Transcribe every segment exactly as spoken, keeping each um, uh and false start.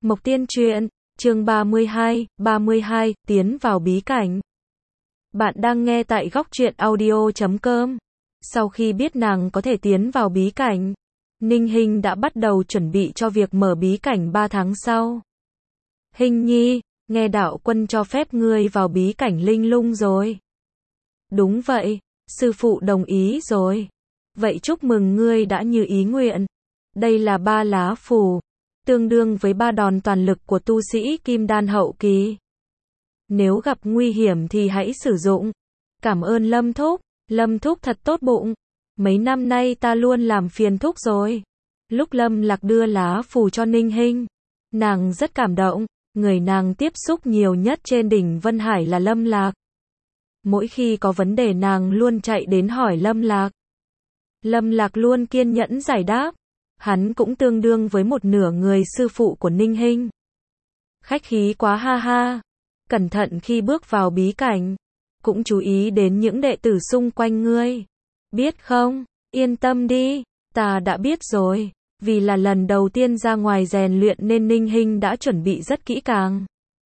Mộc Tiên Truyện, chương ba mươi hai, ba mươi hai, tiến vào bí cảnh. Bạn đang nghe tại góc truyện audio chấm com. Sau khi biết nàng có thể tiến vào bí cảnh, Ninh Hinh đã bắt đầu chuẩn bị cho việc mở bí cảnh ba tháng sau. Hinh nhi, nghe đạo quân cho phép ngươi vào bí cảnh linh lung rồi. Đúng vậy, sư phụ đồng ý rồi. Vậy chúc mừng ngươi đã như ý nguyện. Đây là ba lá phù, tương đương với ba đòn toàn lực của tu sĩ kim đan hậu kỳ. Nếu gặp nguy hiểm thì hãy sử dụng. Cảm ơn Lâm Thúc, Lâm Thúc thật tốt bụng. Mấy năm nay ta luôn làm phiền Thúc rồi. Lúc Lâm Lạc đưa lá phù cho Ninh Hinh, nàng rất cảm động. Người nàng tiếp xúc nhiều nhất trên đỉnh Vân Hải là Lâm Lạc. Mỗi khi có vấn đề nàng luôn chạy đến hỏi Lâm Lạc. Lâm Lạc luôn kiên nhẫn giải đáp. Hắn cũng tương đương với một nửa người sư phụ của Ninh Hinh. Khách khí quá ha ha. Cẩn thận khi bước vào bí cảnh. Cũng chú ý đến những đệ tử xung quanh ngươi. Biết không? Yên tâm đi. Ta đã biết rồi. Vì là lần đầu tiên ra ngoài rèn luyện nên Ninh Hinh đã chuẩn bị rất kỹ càng.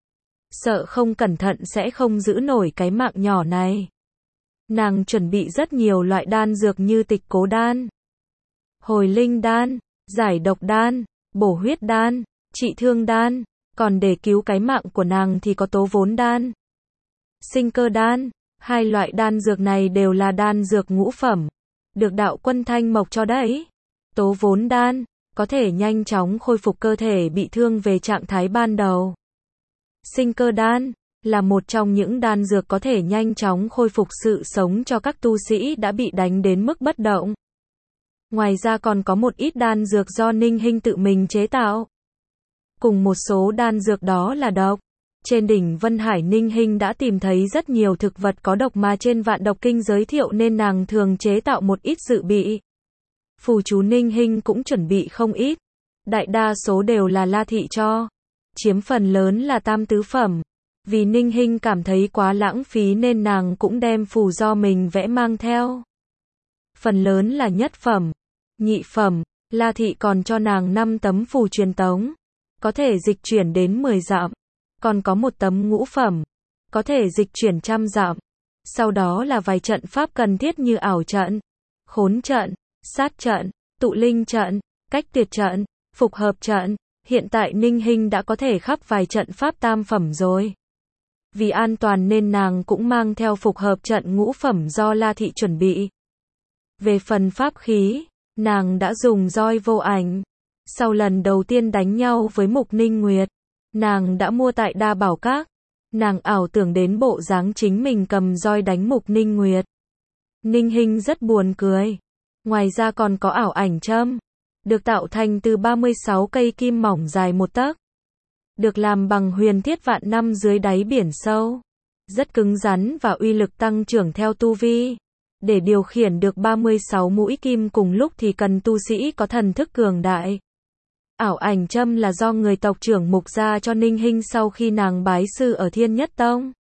Sợ không cẩn thận sẽ không giữ nổi cái mạng nhỏ này. Nàng chuẩn bị rất nhiều loại đan dược như tịch cố đan, hồi linh đan, giải độc đan, bổ huyết đan, trị thương đan, còn để cứu cái mạng của nàng thì có tố vốn đan, sinh cơ đan. Hai loại đan dược này đều là đan dược ngũ phẩm, được đạo quân Thanh Mộc cho đấy. Tố vốn đan, có thể nhanh chóng khôi phục cơ thể bị thương về trạng thái ban đầu. Sinh cơ đan, là một trong những đan dược có thể nhanh chóng khôi phục sự sống cho các tu sĩ đã bị đánh đến mức bất động. Ngoài ra còn có một ít đan dược do Ninh Hinh tự mình chế tạo. Cùng một số đan dược đó là độc. Trên đỉnh Vân Hải Ninh Hinh đã tìm thấy rất nhiều thực vật có độc mà trên Vạn Độc Kinh giới thiệu nên nàng thường chế tạo một ít dự bị. Phù chú Ninh Hinh cũng chuẩn bị không ít. Đại đa số đều là La Thị cho. Chiếm phần lớn là tam tứ phẩm. Vì Ninh Hinh cảm thấy quá lãng phí nên nàng cũng đem phù do mình vẽ mang theo. Phần lớn là nhất phẩm, nhị phẩm. La Thị còn cho nàng năm tấm phù truyền tống, có thể dịch chuyển đến mười dặm. Còn có một tấm ngũ phẩm, có thể dịch chuyển trăm dặm. Sau đó là vài trận pháp cần thiết như ảo trận, khốn trận, sát trận, tụ linh trận, cách tuyệt trận, phục hợp trận. Hiện tại Ninh Hinh đã có thể khắp vài trận pháp tam phẩm rồi. Vì an toàn nên nàng cũng mang theo phục hợp trận ngũ phẩm do La Thị chuẩn bị. Về phần pháp khí, nàng đã dùng roi vô ảnh. Sau lần đầu tiên đánh nhau với Mục Ninh Nguyệt, nàng đã mua tại Đa Bảo Các. Nàng ảo tưởng đến bộ dáng chính mình cầm roi đánh Mục Ninh Nguyệt. Ninh Hinh rất buồn cười. Ngoài ra còn có ảo ảnh châm, được tạo thành từ ba mươi sáu cây kim mỏng dài một tấc. Được làm bằng huyền thiết vạn năm dưới đáy biển sâu. Rất cứng rắn và uy lực tăng trưởng theo tu vi. Để điều khiển được ba mươi sáu mũi kim cùng lúc thì cần tu sĩ có thần thức cường đại. Ảo ảnh châm là do người tộc trưởng Mục gia cho Ninh Hinh sau khi nàng bái sư ở Thiên Nhất Tông.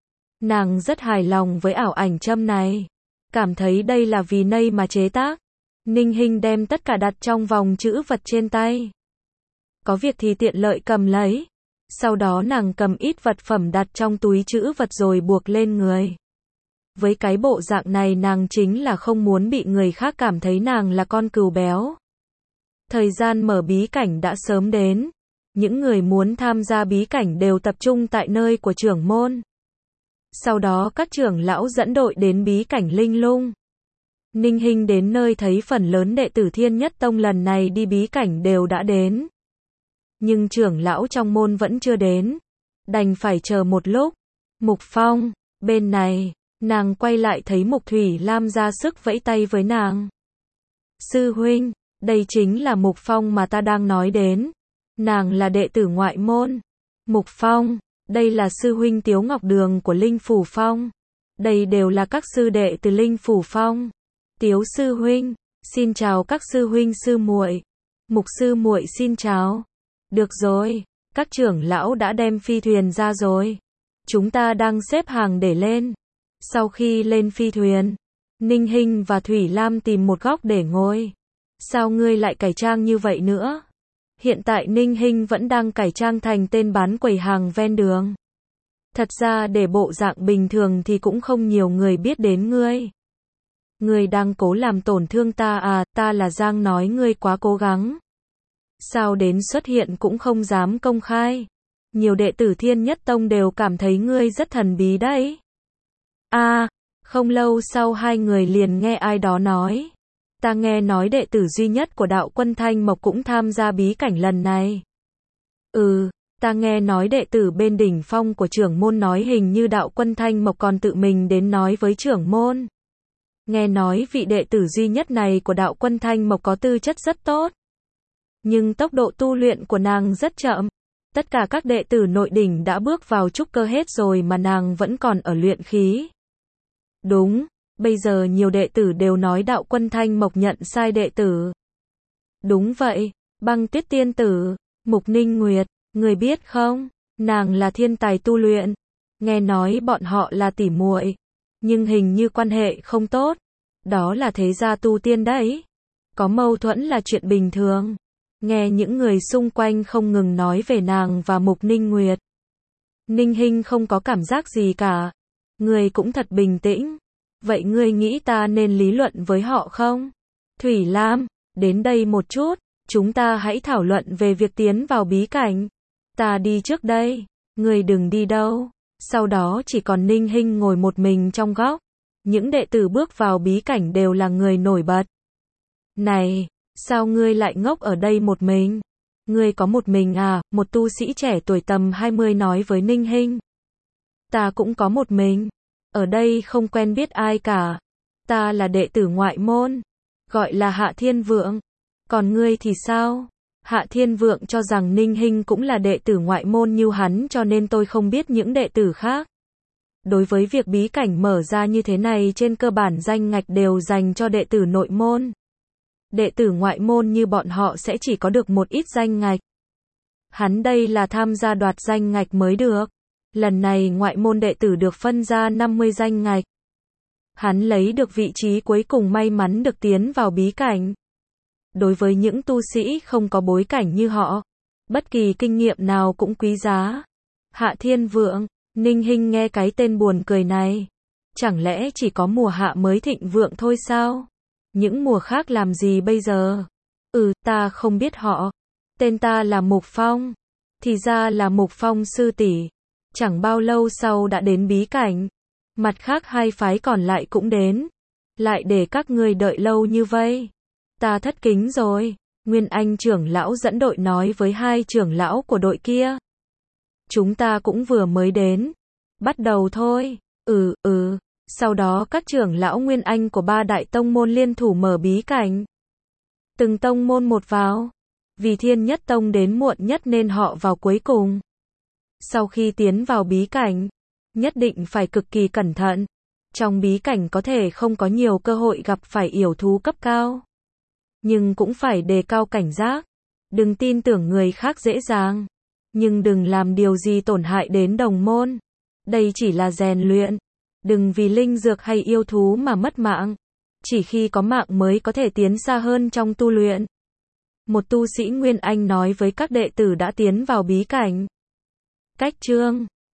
Nàng rất hài lòng với ảo ảnh châm này. Cảm thấy đây là vì nây mà chế tác. Ninh Hinh đem tất cả đặt trong vòng chữ vật trên tay. Có việc thì tiện lợi cầm lấy. Sau đó nàng cầm ít vật phẩm đặt trong túi chữ vật rồi buộc lên người. Với cái bộ dạng này nàng chính là không muốn bị người khác cảm thấy nàng là con cừu béo. Thời gian mở bí cảnh đã sớm đến. Những người muốn tham gia bí cảnh đều tập trung tại nơi của trưởng môn. Sau đó các trưởng lão dẫn đội đến bí cảnh linh lung. Ninh Hinh đến nơi thấy phần lớn đệ tử Thiên Nhất Tông lần này đi bí cảnh đều đã đến. Nhưng trưởng lão trong môn vẫn chưa đến. Đành phải chờ một lúc. Mục Phong, bên này, nàng quay lại thấy Mục Thủy Lam ra sức vẫy tay với nàng. Sư huynh, đây chính là Mục Phong mà ta đang nói đến. Nàng là đệ tử ngoại môn. Mục Phong, đây là sư huynh Tiếu Ngọc Đường của Linh Phủ Phong. Đây đều là các sư đệ từ Linh Phủ Phong. Tiếu sư huynh, xin chào các sư huynh sư muội. Mục sư muội xin chào. Được rồi, các trưởng lão đã đem phi thuyền ra rồi. Chúng ta đang xếp hàng để lên. Sau khi lên phi thuyền, Ninh Hinh và Thủy Lam tìm một góc để ngồi. Sao ngươi lại cải trang như vậy nữa? Hiện tại Ninh Hinh vẫn đang cải trang thành tên bán quầy hàng ven đường. Thật ra để bộ dạng bình thường thì cũng không nhiều người biết đến ngươi. Ngươi đang cố làm tổn thương ta à, ta là Giang nói ngươi quá cố gắng. Sao đến xuất hiện cũng không dám công khai. Nhiều đệ tử Thiên Nhất Tông đều cảm thấy ngươi rất thần bí đấy. À, không lâu sau hai người liền nghe ai đó nói. Ta nghe nói đệ tử duy nhất của đạo quân Thanh Mộc cũng tham gia bí cảnh lần này. Ừ, ta nghe nói đệ tử bên đỉnh phong của trưởng môn nói hình như đạo quân Thanh Mộc còn tự mình đến nói với trưởng môn. Nghe nói vị đệ tử duy nhất này của đạo quân Thanh Mộc có tư chất rất tốt. Nhưng tốc độ tu luyện của nàng rất chậm. Tất cả các đệ tử nội đỉnh đã bước vào trúc cơ hết rồi mà nàng vẫn còn ở luyện khí. Đúng, bây giờ nhiều đệ tử đều nói đạo quân Thanh Mộc nhận sai đệ tử. Đúng vậy, Băng Tuyết tiên tử, Mục Ninh Nguyệt, người biết không, nàng là thiên tài tu luyện. Nghe nói bọn họ là tỉ muội, nhưng hình như quan hệ không tốt. Đó là thế gia tu tiên đấy. Có mâu thuẫn là chuyện bình thường. Nghe những người xung quanh không ngừng nói về nàng và Mục Ninh Nguyệt. Ninh Hinh không có cảm giác gì cả. Ngươi cũng thật bình tĩnh. Vậy ngươi nghĩ ta nên lý luận với họ không? Thủy Lam, đến đây một chút, chúng ta hãy thảo luận về việc tiến vào bí cảnh. Ta đi trước đây, ngươi đừng đi đâu. Sau đó chỉ còn Ninh Hinh ngồi một mình trong góc. Những đệ tử bước vào bí cảnh đều là người nổi bật. Này, sao ngươi lại ngốc ở đây một mình? Ngươi có một mình à? Một tu sĩ trẻ tuổi tầm hai mươi nói với Ninh Hinh. Ta cũng có một mình. Ở đây không quen biết ai cả. Ta là đệ tử ngoại môn. Gọi là Hạ Thiên Vượng. Còn ngươi thì sao? Hạ Thiên Vượng cho rằng Ninh Hinh cũng là đệ tử ngoại môn như hắn cho nên tôi không biết những đệ tử khác. Đối với việc bí cảnh mở ra như thế này trên cơ bản danh ngạch đều dành cho đệ tử nội môn. Đệ tử ngoại môn như bọn họ sẽ chỉ có được một ít danh ngạch. Hắn đây là tham gia đoạt danh ngạch mới được. Lần này ngoại môn đệ tử được phân ra năm mươi danh ngạch. Hắn lấy được vị trí cuối cùng may mắn được tiến vào bí cảnh. Đối với những tu sĩ không có bối cảnh như họ, bất kỳ kinh nghiệm nào cũng quý giá. Hạ Thiên Vượng, Ninh Hinh nghe cái tên buồn cười này. Chẳng lẽ chỉ có mùa hạ mới thịnh vượng thôi sao? Những mùa khác làm gì bây giờ? Ừ, ta không biết họ. Tên ta là Mục Phong. Thì ra là Mục Phong sư tỷ. Chẳng bao lâu sau đã đến bí cảnh. Mặt khác hai phái còn lại cũng đến. Lại để các ngươi đợi lâu như vậy. Ta thất kính rồi. Nguyên Anh trưởng lão dẫn đội nói với hai trưởng lão của đội kia. Chúng ta cũng vừa mới đến. Bắt đầu thôi. Ừ, ừ. Sau đó các trưởng lão Nguyên Anh của ba đại tông môn liên thủ mở bí cảnh. Từng tông môn một vào. Vì Thiên Nhất Tông đến muộn nhất nên họ vào cuối cùng. Sau khi tiến vào bí cảnh, nhất định phải cực kỳ cẩn thận. Trong bí cảnh có thể không có nhiều cơ hội gặp phải yểu thú cấp cao. Nhưng cũng phải đề cao cảnh giác. Đừng tin tưởng người khác dễ dàng. Nhưng đừng làm điều gì tổn hại đến đồng môn. Đây chỉ là rèn luyện. Đừng vì linh dược hay yêu thú mà mất mạng. Chỉ khi có mạng mới có thể tiến xa hơn trong tu luyện. Một tu sĩ Nguyên Anh nói với các đệ tử đã tiến vào bí cảnh. Cách chương